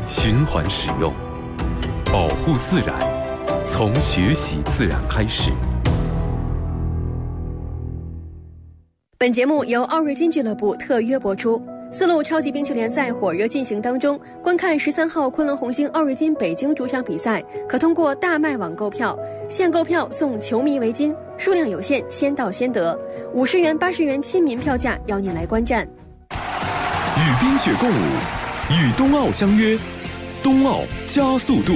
循环使用，保护自然，从学习自然开始。 本节目由奥瑞金俱乐部特约播出。丝路超级冰球联赛火热进行当中，观看13号昆仑红星奥瑞金北京主场比赛，可通过大麦网购票，现购票送球迷围巾，数量有限，先到先得。50元、80元亲民票价，邀您来观战。 与冰雪共舞，与冬奥相约，冬奥加速度。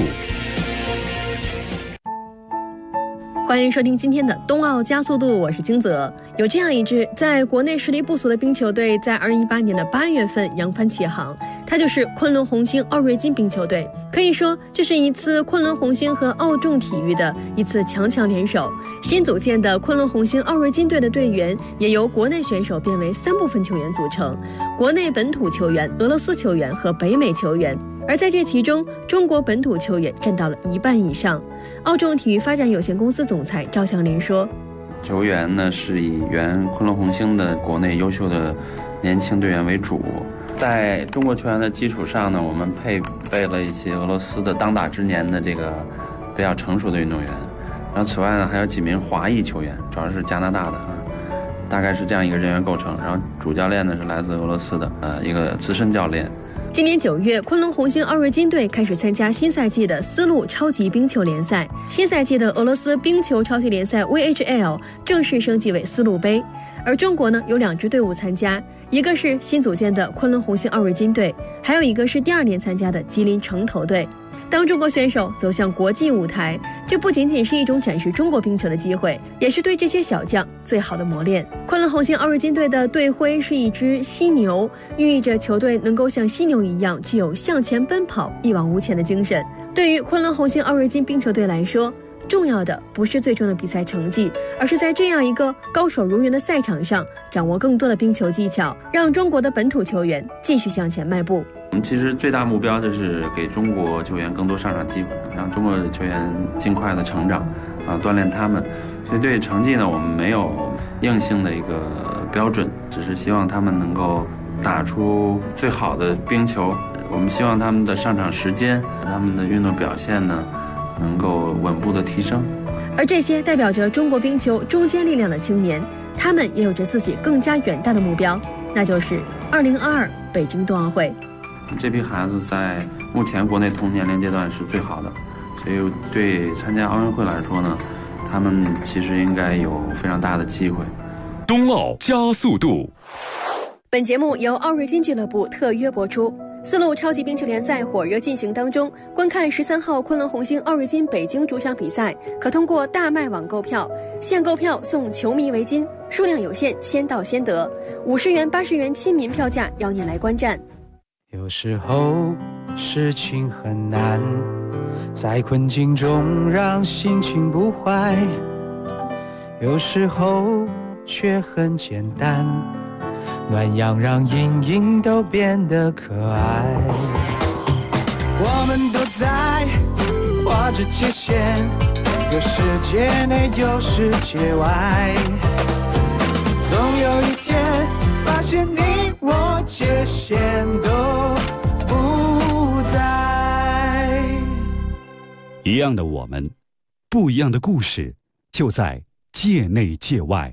欢迎收听今天的冬奥加速度，我是金泽。有这样一支在国内实力不俗的冰球队，在2018年的8月份扬帆起航，它就是昆仑红星奥瑞金冰球队。可以说，这是一次昆仑红星和奥众体育的一次强强联手。新组建的昆仑红星奥瑞金队的队员也由国内选手变为3部分球员组成：国内本土球员、俄罗斯球员和北美球员。而在这其中，中国本土球员占到了1半以上。奥众体育发展有限公司总裁赵向林说：“ 球员呢是以原昆仑红星的国内优秀的年轻队员为主，在中国球员的基础上呢，我们配备了一些俄罗斯的当打之年的这个比较成熟的运动员。然后此外呢，还有几名华裔球员，主要是加拿大的大概是这样一个人员构成。然后主教练呢是来自俄罗斯的一个资深教练。” 今年9月，昆仑红星奥瑞金队开始参加新赛季的丝路超级冰球联赛。新赛季的俄罗斯冰球超级联赛 VHL 正式升级为丝路杯。而中国呢，有2支队伍参加，一个是新组建的昆仑红星奥瑞金队，还有一个是第2年参加的吉林城投队。当中国选手走向国际舞台，这不仅仅是一种展示中国冰球的机会，也是对这些小将最好的磨练。昆仑红星奥瑞金队的队徽是一只犀牛，寓意着球队能够像犀牛一样具有向前奔跑、一往无前的精神。对于昆仑红星奥瑞金冰球队来说，重要的不是最终的比赛成绩，而是在这样一个高手如云的赛场上，掌握更多的冰球技巧，让中国的本土球员继续向前迈步。 我们其实最大目标就是给中国球员更多上场机会，让中国的球员尽快的成长，锻炼他们。所以对成绩呢，我们没有硬性的一个标准，只是希望他们能够打出最好的冰球。我们希望他们的上场时间、他们的运动表现呢，能够稳步的提升。 而这些代表着中国冰球中坚力量的青年，他们也有着自己更加远大的目标，那就是2022北京冬奥会。 这批孩子在目前国内同年龄阶段是最好的，所以对参加奥运会来说呢，他们其实应该有非常大的机会。 冬奥加速度。 本节目由奥瑞金俱乐部特约播出。丝路超级冰球联赛火热进行当中，观看13号昆仑红星奥瑞金北京主场比赛，可通过大麦网购票，现购票送球迷围巾，数量有限，先到先得。50元、80元亲民票价，邀您来观战。 有时候事情很难，在困境中让心情不坏，有时候却很简单，暖阳让阴影都变得可爱。我们都在画着界限，有世界内有世界外，总有一天发现你我界限都不在。 一样的我们，不一样的故事，就在界内界外。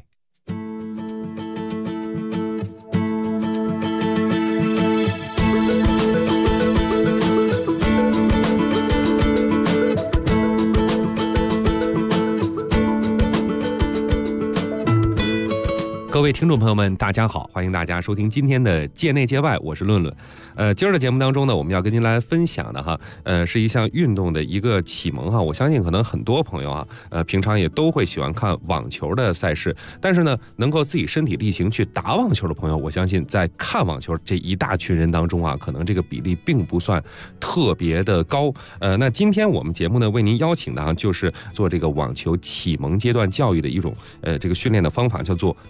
各位听众朋友们，大家好，欢迎大家收听今天的界内界外，我是论论。今儿的节目当中呢，我们要跟您来分享的哈，是一项运动的一个启蒙哈。我相信可能很多朋友啊，平常也都会喜欢看网球的赛事，但是呢，能够自己身体力行去打网球的朋友，我相信在看网球这一大群人当中啊，可能这个比例并不算特别的高。那今天我们节目呢，为您邀请的啊，就是做这个网球启蒙阶段教育的一种这个训练的方法，叫做迷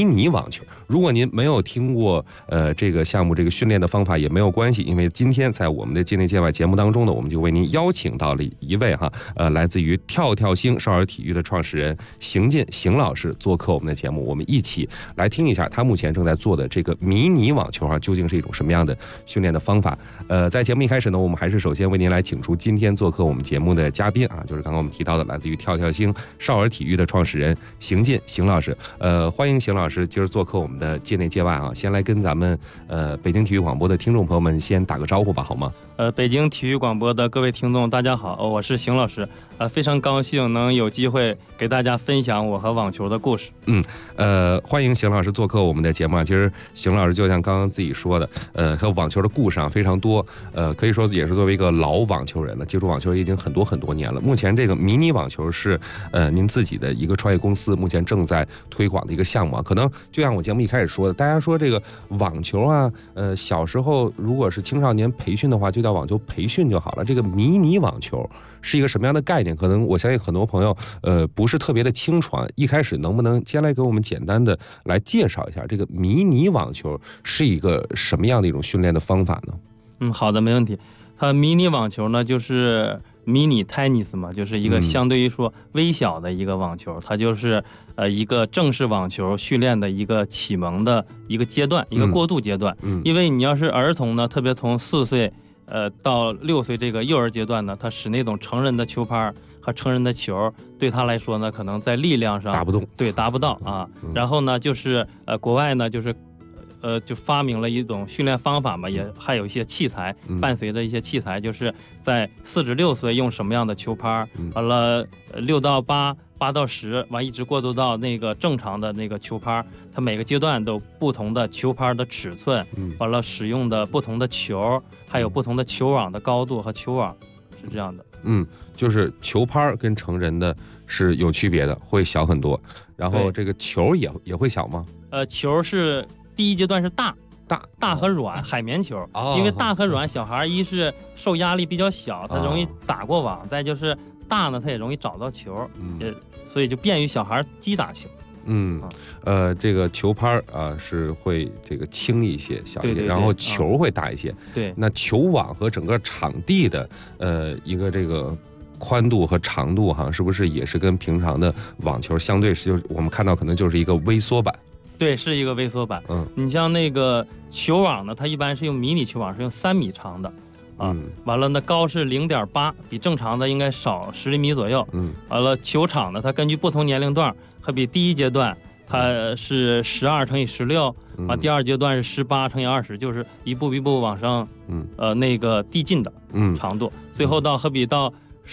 你网球。如果您没有听过这个项目这个训练的方法也没有关系，因为今天在我们的界内界外节目当中呢，我们就为您邀请到了一位来自于跳跳星少儿体育的创始人邢进邢老师做客我们的节目，我们一起来听一下他目前正在做的这个迷你网球究竟是一种什么样的训练的方法。在节目一开始呢，我们还是首先为您来请出今天做客我们节目的嘉宾就是刚刚我们提到的来自于跳跳星少儿体育的创始人邢进邢老师。欢迎邢老师今儿做客我们的界内界外先来跟咱们北京体育广播的听众朋友们先打个招呼吧，好吗？ 北京体育广播的各位听众大家好，我是邢老师，非常高兴能有机会给大家分享我和网球的故事。 欢迎邢老师做客我们的节目其实邢老师就像刚刚自己说的，和网球的故事非常多，可以说也是作为一个老网球人了，接触网球已经很多年了。目前这个迷你网球是您自己的一个创业公司目前正在推广的一个项目可能就像我节目一开始说的，大家说这个网球小时候如果是青少年培训的话，就叫网球培训就好了。这个迷你网球是一个什么样的概念？可能我相信很多朋友不是特别的清楚一开始能不能先来给我们简单的来介绍一下这个迷你网球是一个什么样的一种训练的方法呢？ 好的，没问题。它迷你网球呢就是迷你 tennis 嘛，就是一个相对于说微小的一个网球，它就是一个正式网球训练的一个启蒙的一个阶段，一个过渡阶段。因为你要是儿童呢，特别从4岁到6岁这个幼儿阶段呢，他使那种成人的球拍和成人的球，对他来说呢，可能在力量上达不动， 对，达不到然后呢，就是国外呢，就是就发明了一种训练方法嘛，也还有一些器材，伴随着一些器材，就是在4至6岁用什么样的球拍，完了6到8、8到10，完一直过渡到那个正常的那个球拍，它每个阶段都有不同的球拍的尺寸，完了使用的不同的球，还有不同的球网的高度和球网，是这样的。 就是球拍跟成人的是有区别的，会小很多。然后这个球也会小吗？ 球是第一阶段是大和软海绵球，因为大和软小孩一是受压力比较小，他容易打过网，再就是大呢，他也容易找到球，所以就便于小孩击打球。 这个球拍是会这个轻一些、小一些， 对， 然后球会大一些。 对， 那球网和整个场地的一个这个宽度和长度是不是也是跟平常的网球相对是，就是我们看到可能就是一个微缩版？ 对，是一个微缩版。你像那个球网呢，它一般是用迷你球网，是用3米长的完了呢高是0.8，比正常的应该少10厘米左右。完了球场呢，它根据不同年龄段，它比第一阶段它是12×16，第二阶段是18×20，就是一步一步往上那个递进的长度，最后到到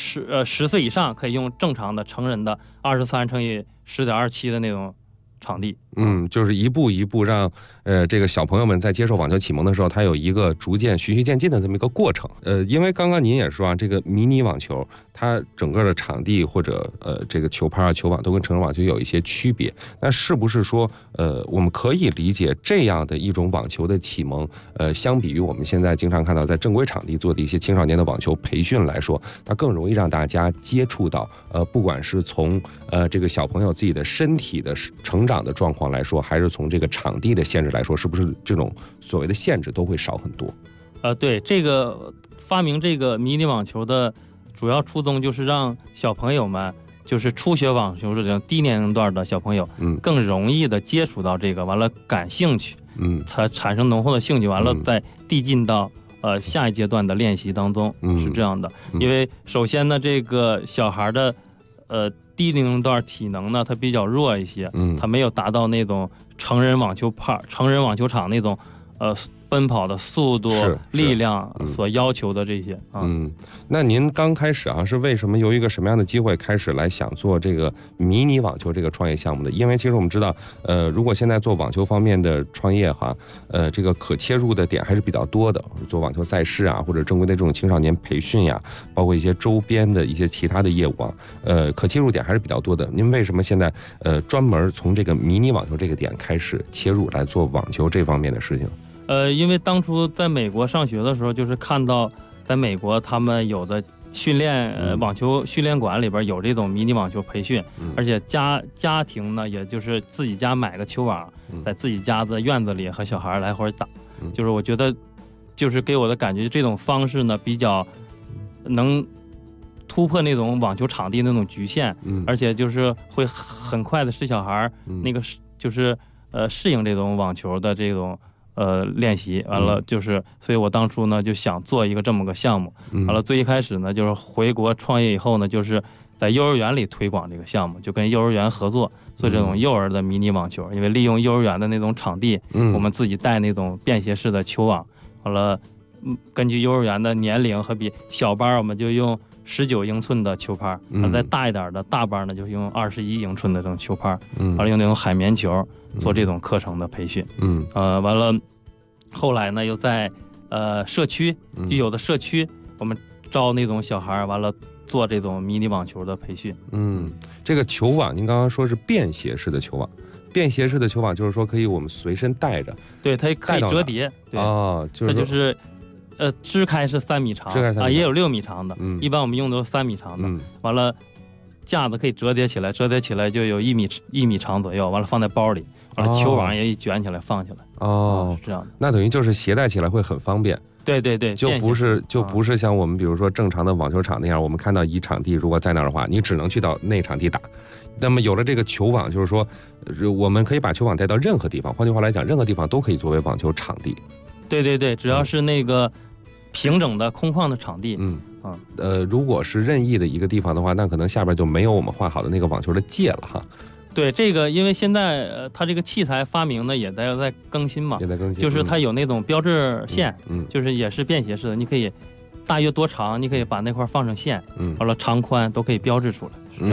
10岁以上可以用正常的成人的23×10.27的那种场地。 就是一步一步让这个小朋友们在接受网球启蒙的时候，他有一个逐渐循序渐进的这么一个过程。因为刚刚您也说这个迷你网球它整个的场地或者这个球拍球网都跟成人网球有一些区别，那是不是说我们可以理解这样的一种网球的启蒙相比于我们现在经常看到在正规场地做的一些青少年的网球培训来说，它更容易让大家接触到不管是从这个小朋友自己的身体的成长的状况来说，还是从这个场地的限制来说，是不是这种所谓的限制都会少很多？ 对，这个发明这个迷你网球的主要初衷就是让小朋友们，就是初学网球这种低年龄段的小朋友，更容易的接触到这个，完了感兴趣，他产生浓厚的兴趣，完了再递进到下一阶段的练习当中，是这样的。因为首先呢，这个小孩的低年龄段体能呢，它比较弱一些，它没有达到那种成人网球场那种奔跑的速度、力量所要求的这些那您刚开始是为什么由一个什么样的机会开始来想做这个迷你网球这个创业项目的？因为其实我们知道，如果现在做网球方面的创业这个可切入的点还是比较多的，做网球赛事或者正规的这种青少年培训包括一些周边的一些其他的业务可切入点还是比较多的。您为什么现在专门从这个迷你网球这个点开始切入来做网球这方面的事情？ 因为当初在美国上学的时候，就是看到在美国他们有的训练网球训练馆里边有这种迷你网球培训，而且家庭呢，也就是自己家买个球网，在自己家的院子里和小孩来回打，就是我觉得，就是给我的感觉，这种方式呢比较能突破那种网球场地那种局限，而且就是会很快的使小孩那个就是适应这种网球的这种。练习完了就是，所以我当初呢就想做一个这么个项目。完了，最一开始呢就是回国创业以后呢，就是在幼儿园里推广这个项目，就跟幼儿园合作做这种幼儿的迷你网球。因为利用幼儿园的那种场地，我们自己带那种便携式的球网。完了，根据幼儿园的年龄和比小班，我们就用19英寸的球拍，再大一点的大班呢就用21英寸的这种球拍，完了用那种海绵球做这种课程的培训。完了，后来呢又在社区，就有的社区我们招那种小孩，完了做这种迷你网球的培训。 这个球网您刚刚说是便携式的球网，便携式的球网就是说可以我们随身带着， 对，它可以折叠，对，它就是支开是3米长啊，也有6米长的，一般我们用的都3米长的，完了架子可以折叠起来，折叠起来就有1米长左右，完了放在包里，完了球网也一卷起来放起来，是这样的。 那等于就是携带起来会很方便。 对， 就不是像我们比如说正常的网球场那样，我们看到一场地如果在那儿的话，你只能去到那场地打。那么有了这个球网，就是说我们可以把球网带到任何地方，换句话来讲，任何地方都可以作为网球场地。 对，只要是那个平整的空旷的场地。 如果是任意的一个地方的话，那可能下边就没有我们画好的那个网球的界了哈。 对，这个因为现在它这个器材发明呢也在更新嘛，就是它有那种标志线，就是也是便携式的，你可以大约多长，你可以把那块放上线，完了长宽都可以标志出来。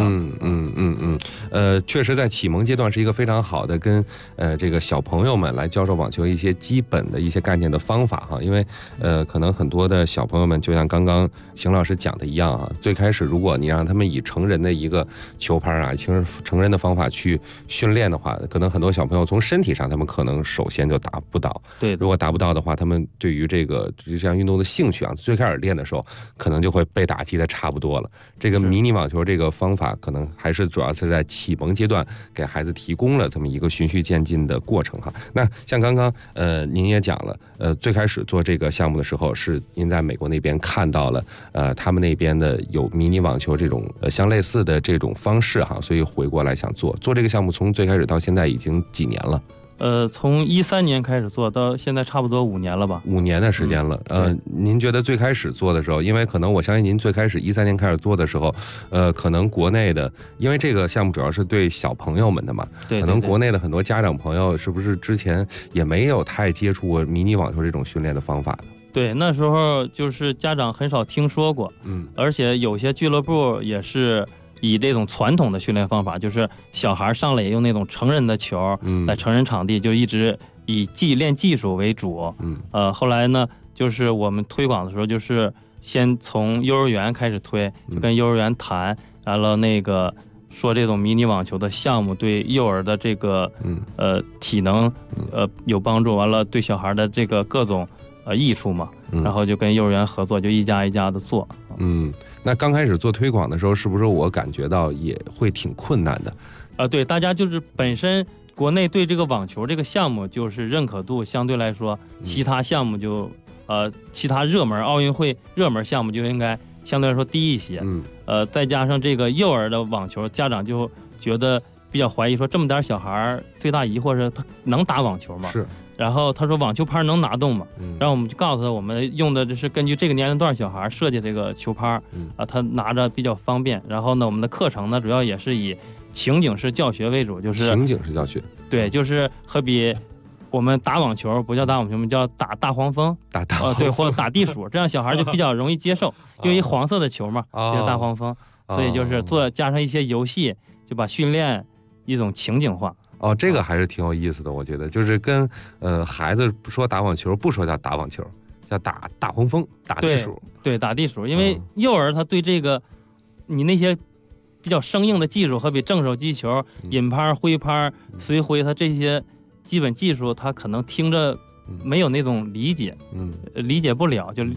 确实在启蒙阶段是一个非常好的跟这个小朋友们来教授网球一些基本的一些概念的方法哈，因为可能很多的小朋友们就像刚刚邢老师讲的一样啊，最开始如果你让他们以成人的一个球拍啊，成人的方法去训练的话，可能很多小朋友从身体上他们可能首先就达不到， 对， 如果达不到的话，他们对于这项运动的兴趣啊，最开始练的时候可能就会被打击的差不多了。这个迷你网球这个方法可能还是主要是在启蒙阶段给孩子提供了这么一个循序渐进的过程哈。那像刚刚您也讲了，最开始做这个项目的时候是您在美国那边看到了他们那边的有迷你网球这种相类似的这种方式哈，所以回过来想做这个项目，从最开始到现在已经几年了？ 从13年开始做到现在差不多5年了吧 ？5年的时间了。您觉得最开始做的时候，因为可能我相信您最开始13年开始做的时候，可能国内的，因为这个项目主要是对小朋友们的嘛， 对， 可能国内的很多家长朋友是不是之前也没有太接触过迷你网球这种训练的方法的？ 对，那时候就是家长很少听说过，而且有些俱乐部也是以这种传统的训练方法，就是小孩上来也用那种成人的球，在成人场地就一直以练技术为主。后来呢，就是我们推广的时候，就是先从幼儿园开始推，就跟幼儿园谈，完了那个说这种迷你网球的项目对幼儿的这个体能有帮助，完了对小孩的这个各种益处嘛，然后就跟幼儿园合作，就一家一家的做。 那刚开始做推广的时候，是不是我感觉到也会挺困难的？ 对，大家就是本身国内对这个网球这个项目就是认可度相对来说，其他项目就其他热门奥运会热门项目就应该相对来说低一些。再加上这个幼儿的网球，家长就觉得比较怀疑，说这么点小孩最大疑惑是他能打网球吗？ 是。 然后他说网球拍能拿动吗？然后我们就告诉他，我们用的就是根据这个年龄段小孩设计这个球拍，他拿着比较方便。然后呢，我们的课程呢主要也是以情景式教学为主，就是情景式教学。 对，就是好比我们打网球不叫打网球，我们叫打大黄蜂，对，或者打地鼠，这样小孩就比较容易接受，因为黄色的球嘛，就叫大黄蜂，所以就是加上一些游戏，就把训练一种情景化。 这个还是挺有意思的，我觉得就是跟孩子说打网球，不说叫打网球，叫打大黄蜂、打地鼠。 对，打地鼠，因为幼儿他对这个你那些比较生硬的技术，好比正手击球、引拍、挥拍、随挥，他这些基本技术，他可能听着没有那种理解，理解不了，就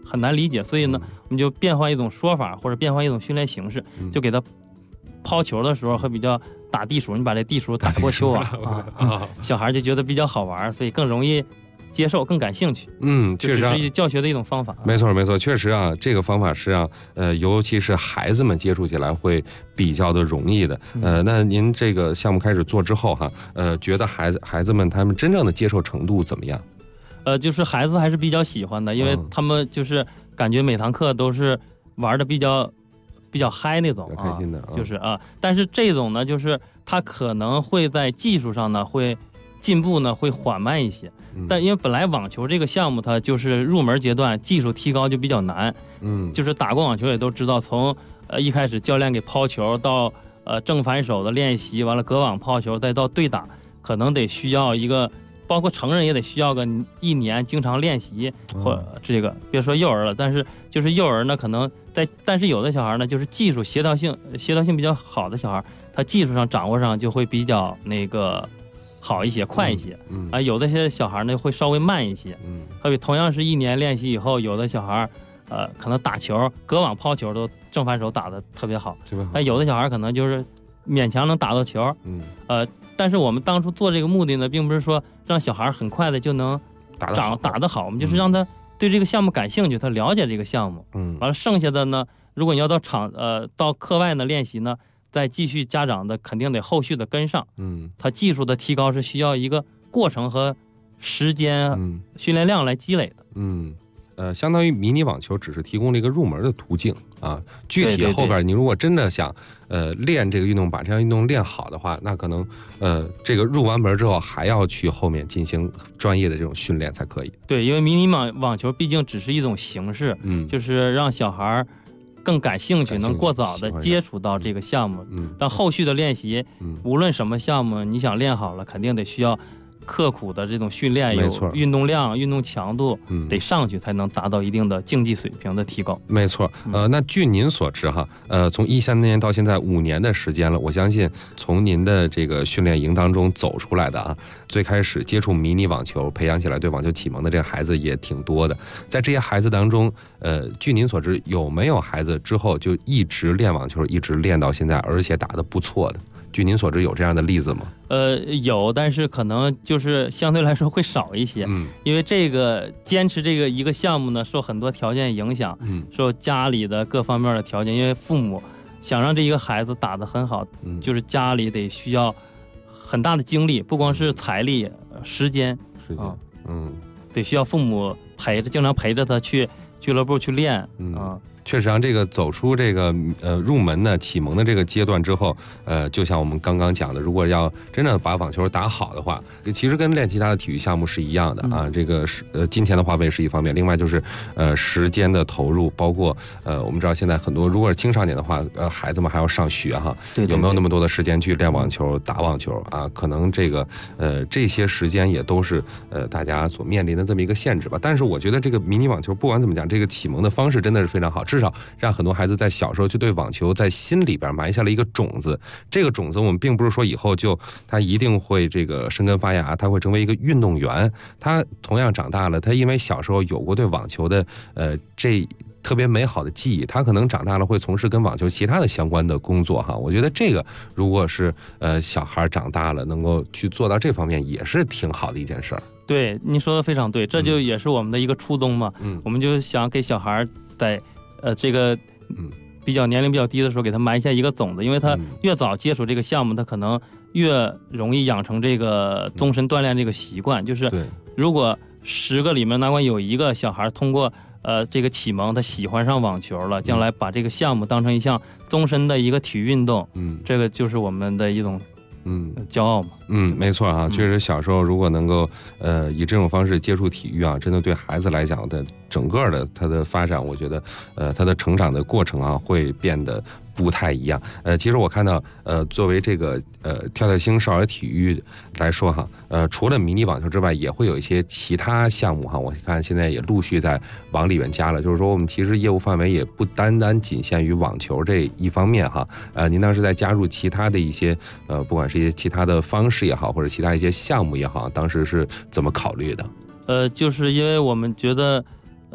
很难理解，所以呢，我们就变换一种说法或者变换一种训练形式，就给他抛球的时候会比较打地鼠，你把这地鼠打过球啊，小孩就觉得比较好玩，所以更容易接受，更感兴趣。 确实是教学的一种方法。 没错没错，确实啊，这个方法是让尤其是孩子们接触起来会比较的容易的。那您这个项目开始做之后哈，觉得孩子们他们真正的接受程度怎么样？ 就是孩子还是比较喜欢的，因为他们就是感觉每堂课都是玩的比较嗨那种开心的， 就是但是这种呢，就是他可能会在技术上呢会进步呢会缓慢一些，但因为本来网球这个项目它就是入门阶段，技术提高就比较难，就是打过网球也都知道，从一开始教练给抛球到正反手的练习，完了隔网抛球，再到对打，可能得需要一个。包括成人也得需要个1年经常练习，或这个别说幼儿了，但是就是幼儿呢，可能但是有的小孩呢，就是技术协调性比较好的小孩，他技术上掌握上就会比较那个好一些，快一些。有的些小孩呢会稍微慢一些。好比同样是1年练习以后，有的小孩可能打球隔网抛球都正反手打得特别好，但有的小孩可能就是勉强能打到球。但是我们当初做这个目的呢，并不是说让小孩很快的就能打得好，我们就是让他对这个项目感兴趣，他了解这个项目。完了剩下的呢，如果你要到到课外呢练习呢，再继续家长的肯定得后续的跟上。他技术的提高是需要一个过程和时间、训练量来积累的。 相当于迷你网球只是提供了一个入门的途径啊，具体后边你如果真的想练这个运动，把这项运动练好的话，那可能这个入完门之后还要去后面进行专业的这种训练才可以。 对，因为迷你网球毕竟只是一种形式，就是让小孩更感兴趣，能过早的接触到这个项目。但后续的练习，无论什么项目，你想练好了，肯定得需要刻苦的这种训练，有运动量、运动强度得上去，才能达到一定的竞技水平的提高。 没错，那据您所知哈，从13年到现在5年的时间了，我相信从您的这个训练营当中走出来的啊，最开始接触迷你网球，培养起来对网球启蒙的这个孩子也挺多的。在这些孩子当中，据您所知，有没有孩子之后就一直练网球，一直练到现在，而且打得不错的？据您所知，有这样的例子吗？ 有，但是可能就是相对来说会少一些。因为这个坚持这个一个项目呢，受很多条件影响，受家里的各方面的条件。因为父母想让这一个孩子打得很好，就是家里得需要很大的精力，不光是财力、时间，得需要父母经常陪着他去俱乐部去练确实让这个走出这个入门的启蒙的这个阶段之后，就像我们刚刚讲的，如果要真的把网球打好的话，其实跟练其他的体育项目是一样的啊。这个是金钱的花费是一方面，另外就是时间的投入，包括我们知道现在很多如果是青少年的话，孩子们还要上学哈，有没有那么多的时间去练网球、打网球啊？可能这个这些时间也都是大家所面临的这么一个限制吧。但是我觉得这个迷你网球不管怎么讲，这个启蒙的方式真的是非常好，至少让很多孩子在小时候就对网球在心里边埋下了一个种子。这个种子我们并不是说以后就他一定会这个生根发芽，他会成为一个运动员。他同样长大了，他因为小时候有过对网球的这特别美好的记忆，他可能长大了会从事跟网球其他的相关的工作哈。我觉得这个如果是小孩长大了能够去做到这方面，也是挺好的一件事儿。 对，您说的非常对，这就也是我们的一个初衷嘛。我们就想给小孩在这个比较年龄比较低的时候给他埋下一个种子，因为他越早接触这个项目，他可能越容易养成这个终身锻炼这个习惯。就是如果10个里面哪管有1个小孩通过这个启蒙，他喜欢上网球了，将来把这个项目当成一项终身的一个体育运动，这个就是我们的一种骄傲嘛。 没错啊，确实小时候如果能够以这种方式接触体育啊，真的对孩子来讲的整个的他的发展，我觉得他的成长的过程啊会变得不太一样。其实我看到作为这个跳跳星少儿体育来说哈，除了迷你网球之外，也会有一些其他项目哈。我看现在也陆续在往里面加了，就是说我们其实业务范围也不单单仅限于网球这一方面哈。您当时在加入其他的一些不管是一些其他的方式也好，或者其他一些项目也好，当时是怎么考虑的？ 就是因为我们觉得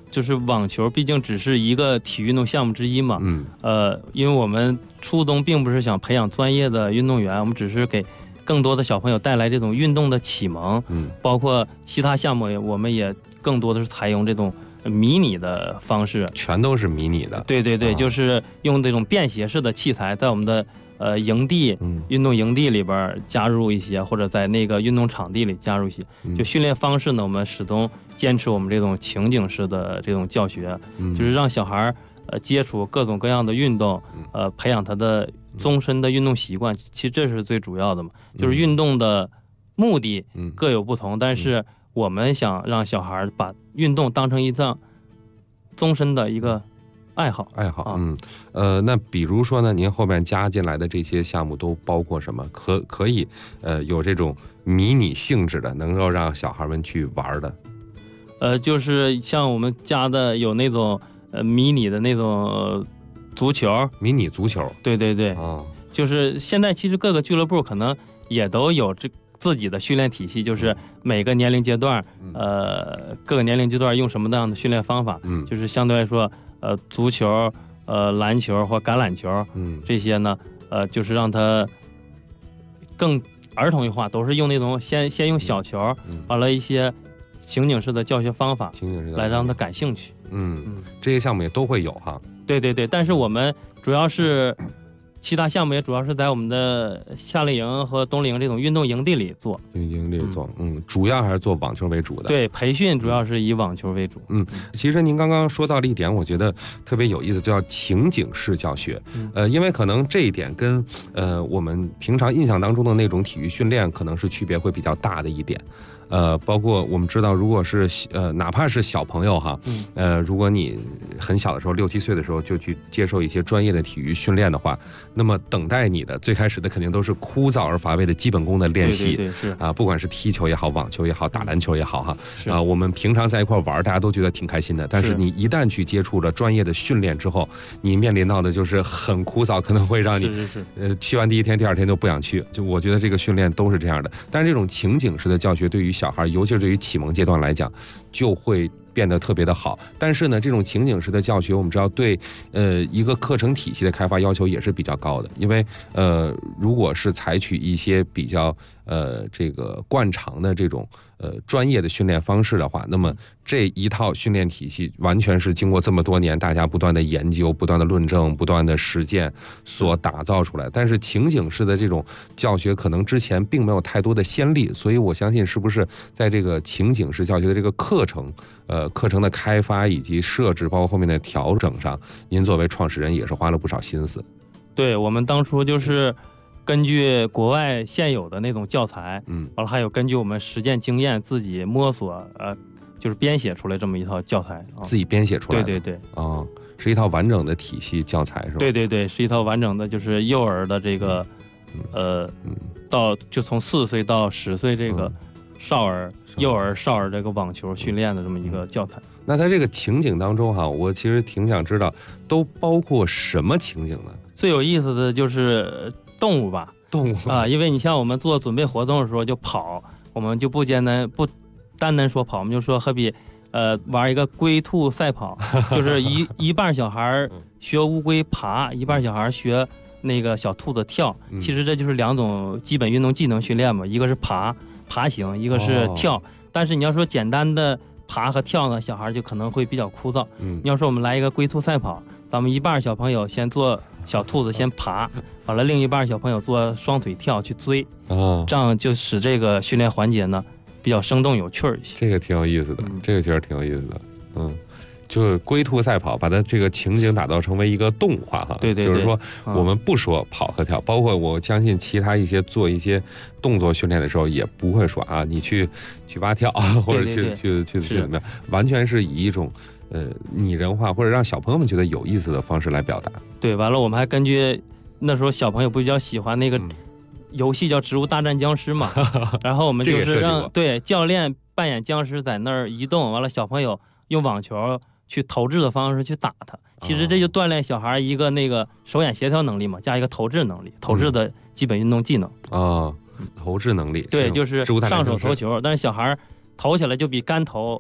就是网球毕竟只是一个体育运动项目之一嘛，因为我们初衷并不是想培养专业的运动员，我们只是给更多的小朋友带来这种运动的启蒙，包括其他项目我们也更多的是采用这种迷你的方式， 全都是迷你的。 对对对，就是用这种便携式的器材，在我们的营地、运动营地里边加入一些，或者在那个运动场地里加入一些。就训练方式呢，我们始终坚持我们这种情景式的这种教学，就是让小孩接触各种各样的运动，培养他的终身的运动习惯。其实这是最主要的嘛，就是运动的目的各有不同，但是我们想让小孩把运动当成一项终身的一个爱好。 那比如说呢，您后面加进来的这些项目都包括什么？可以有这种迷你性质的，能够让小孩们去玩的。 就是像我们加的有那种迷你的那种足球， 迷你足球。 对对对，就是现在其实各个俱乐部可能也都有自己的训练体系，就是每个年龄阶段，各个年龄阶段用什么样的训练方法，就是相对来说，足球、篮球或橄榄球，这些呢，就是让它更儿童化，都是用那种先用小球，完了一些情景式的教学方法，来让他感兴趣。 这些项目也都会有哈。 对对对，但是我们主要是。其他项目也主要是在我们的夏令营和冬令营这种运动营地里做， 主要还是做网球为主的。 对，培训主要是以网球为主。 其实您刚刚说到了一点，我觉得特别有意思，叫情景式教学。因为可能这一点跟我们平常印象当中的那种体育训练可能是区别会比较大的一点。包括我们知道，如果是哪怕是小朋友哈，如果你很小的时候6、7岁的时候就去接受一些专业的体育训练的话，那么等待你的最开始的肯定都是枯燥而乏味的基本功的练习。 对，是不管是踢球也好，网球也好，打篮球也好哈，我们平常在一块玩，大家都觉得挺开心的。但是你一旦去接触了专业的训练之后，你面临到的就是很枯燥，可能会让你去完第一天、第二天都不想去。就我觉得这个训练都是这样的。但是这种情景式的教学对于小孩，尤其是对于启蒙阶段来讲，就会变得特别的好。但是呢，这种情景式的教学，我们知道对一个课程体系的开发要求也是比较高的。因为如果是采取一些比较这个惯常的这种专业的训练方式的话，那么这一套训练体系完全是经过这么多年大家不断的研究、不断的论证、不断的实践所打造出来。但是情景式的这种教学可能之前并没有太多的先例，所以我相信是不是在这个情景式教学的这个课程的开发以及设置，包括后面的调整上，您作为创始人也是花了不少心思。 对，我们当初就是根据国外现有的那种教材，完了还有根据我们实践经验自己摸索，就是编写出来这么一套教材， 自己编写出来的。 对对对， 是一套完整的体系教材是吧？ 对对对，是一套完整的，就是幼儿的这个，到就从4岁到10岁这个幼儿少儿这个网球训练的这么一个教材。 那在这个情景当中哈，我其实挺想知道都包括什么情景呢？ 最有意思的就是动物吧，因为你像我们做准备活动的时候就跑，我们就不单单说跑，我们就说何比玩一个龟兔赛跑，就是一半小孩学乌龟爬，一半小孩学那个小兔子跳。其实这就是2种基本运动技能训练嘛，一个是爬行，一个是跳。但是你要说简单的爬和跳呢，小孩就可能会比较枯燥。你要说我们来一个龟兔赛跑，咱们一半小朋友先做小兔子先爬，完了另一半小朋友做双腿跳去追，这样就使这个训练环节呢比较生动有趣一些。 这个挺有意思的，这个其实挺有意思的。就是龟兔赛跑，把它这个情景打造成为一个动画哈。 对对对， 就是说我们不说跑和跳，包括我相信其他一些做一些动作训练的时候，也不会说你去蛙跳或者去怎么样，完全是以一种拟人化或者让小朋友们觉得有意思的方式来表达。 对，完了我们还根据那时候小朋友不比较喜欢那个游戏叫《植物大战僵尸》嘛，然后我们就是让教练扮演僵尸在那儿移动，完了小朋友用网球去投掷的方式去打它。其实这就锻炼小孩一个那个手眼协调能力嘛，加一个投掷能力，投掷的基本运动技能投掷能力。 对，就是上手投球，但是小孩投起来就比干投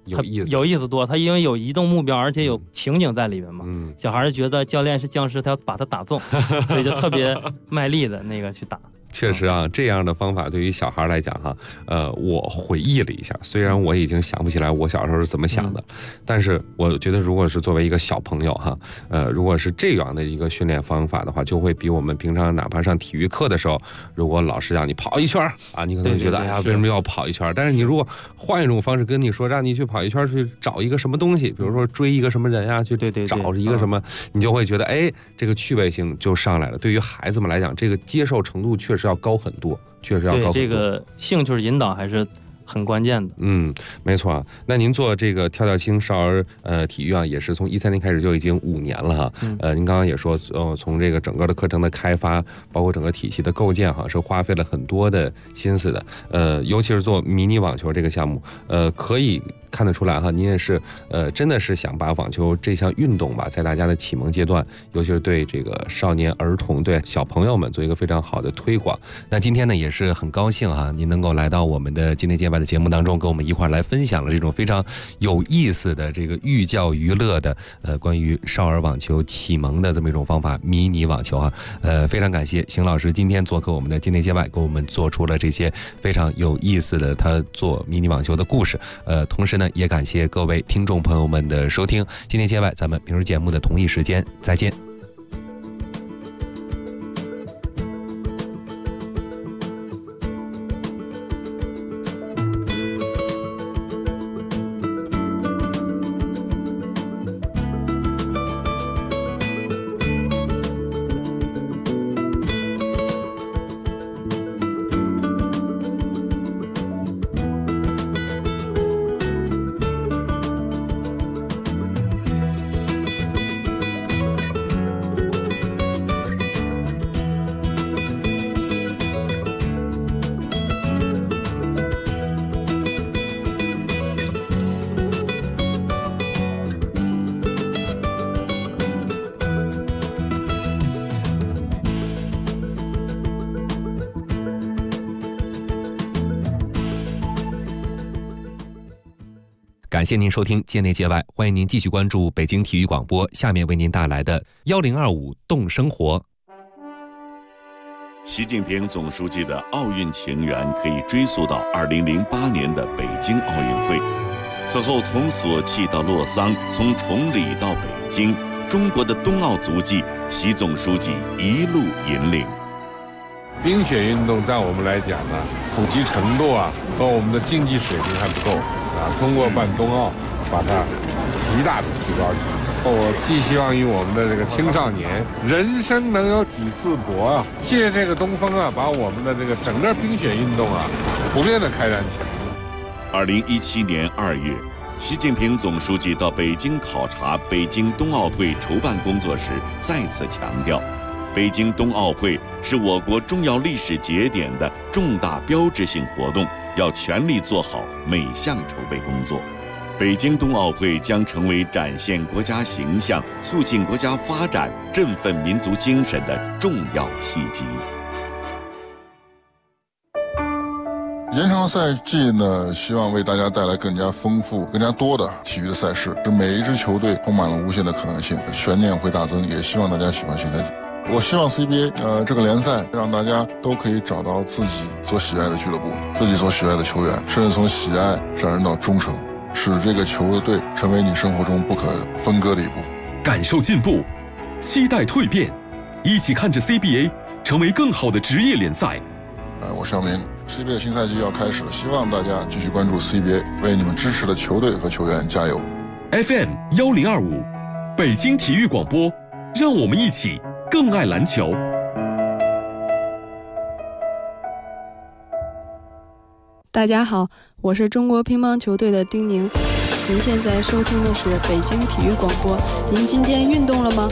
有意思多。他因为有移动目标，而且有情景在里面嘛，小孩觉得教练是僵尸，他要把他打中，所以就特别卖力的那个去打。 确实啊，这样的方法对于小孩来讲哈，我回忆了一下，虽然我已经想不起来我小时候是怎么想的，但是我觉得如果是作为一个小朋友哈，如果是这样的一个训练方法的话，就会比我们平常哪怕上体育课的时候，如果老师让你跑一圈啊，你可能觉得哎呀为什么要跑一圈？但是你如果换一种方式跟你说，让你去跑一圈去找一个什么东西，比如说追一个什么人啊，去找一个什么，你就会觉得哎，这个趣味性就上来了。对于孩子们来讲，这个接受程度确实要高很多，确实要高很多。 这个兴趣引导还是很关键的。 没错啊。那您做这个跳跳青少儿体育啊，也是从13年开始就已经5年了哈。您刚刚也说，从这个整个的课程的开发，包括整个体系的构建哈，是花费了很多的心思的。尤其是做迷你网球这个项目，可以看得出来哈，您也是真的是想把网球这项运动吧，在大家的启蒙阶段，尤其是对这个少年儿童、对小朋友们做一个非常好的推广。那今天呢，也是很高兴哈，您能够来到我们的今天街外的节目当中，跟我们一块来分享了这种非常有意思的这个寓教于乐的关于少儿网球启蒙的这么一种方法——迷你网球啊。非常感谢邢老师今天做客我们的今天街外，给我们做出了这些非常有意思的他做迷你网球的故事。同时呢，也感谢各位听众朋友们的收听。今天街外，咱们平时节目的同一时间再见。感谢您收听界内界外，欢迎您继续关注北京体育广播，下面为您带来的1025动生活。 习近平总书记的奥运情缘可以追溯到2008年的北京奥运会。此后，从索契到洛桑，从崇礼到北京，中国的冬奥足迹，习总书记一路引领。 冰雪运动在我们来讲呢，普及程度和我们的竞技水平还不够通过办冬奥，把它极大的提高起来。我寄希望于我们的这个青少年，人生能有几次搏借这个东风把我们的这个整个冰雪运动普遍的开展起来。 2017年2月，习近平总书记到北京考察北京冬奥会筹办工作时，再次强调，北京冬奥会是我国重要历史节点的重大标志性活动，要全力做好每项筹备工作。北京冬奥会将成为展现国家形象、促进国家发展、振奋民族精神的重要契机。 延长赛季呢，希望为大家带来更加丰富、更加多的体育的赛事，使每一支球队充满了无限的可能性，悬念会大增。也希望大家喜欢新赛季。我希望 CBA 这个联赛让大家都可以找到自己所喜爱的俱乐部，自己所喜爱的球员，甚至从喜爱上升到忠诚，使这个球队成为你生活中不可分割的一部分。 感受进步，期待蜕变，一起看着 CBA 成为更好的职业联赛。 我声明 CBA 新赛季要开始了，希望大家继续关注 CBA， 为你们支持的球队和球员加油。 FM 1025，北京体育广播，让我们一起更爱篮球。 大家好，我是中国乒乓球队的丁宁。您现在收听的是北京体育广播。您今天运动了吗？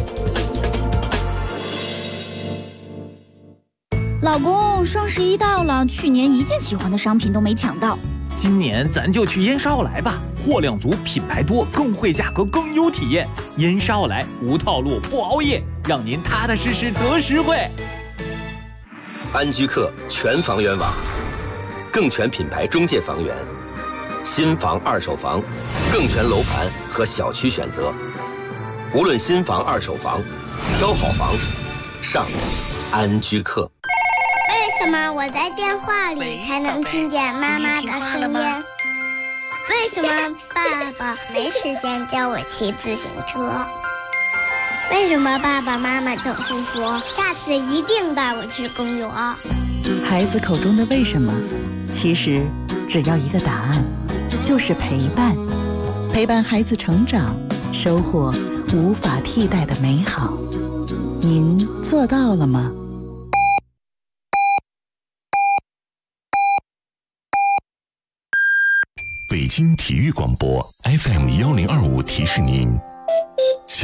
老公，双11到了，去年一件喜欢的商品都没抢到。 今年咱就去燕莎奥莱吧，货量足，品牌多，更惠价格，更优体验。燕莎奥莱无套路不熬夜，让您踏踏实实得实惠。 安居客全房源网，更全品牌中介房源， 新房、二手房、更全楼盘和小区选择。无论新房、二手房，挑好房，上安居客。 为什么我在电话里才能听见妈妈的声音？为什么爸爸没时间教我骑自行车？为什么爸爸妈妈总是说下次一定带我去公园？ 孩子口中的为什么，其实只要一个答案，就是陪伴。陪伴孩子成长，收获无法替代的美好。您做到了吗？ 北京体育广播 FM 1025提示您，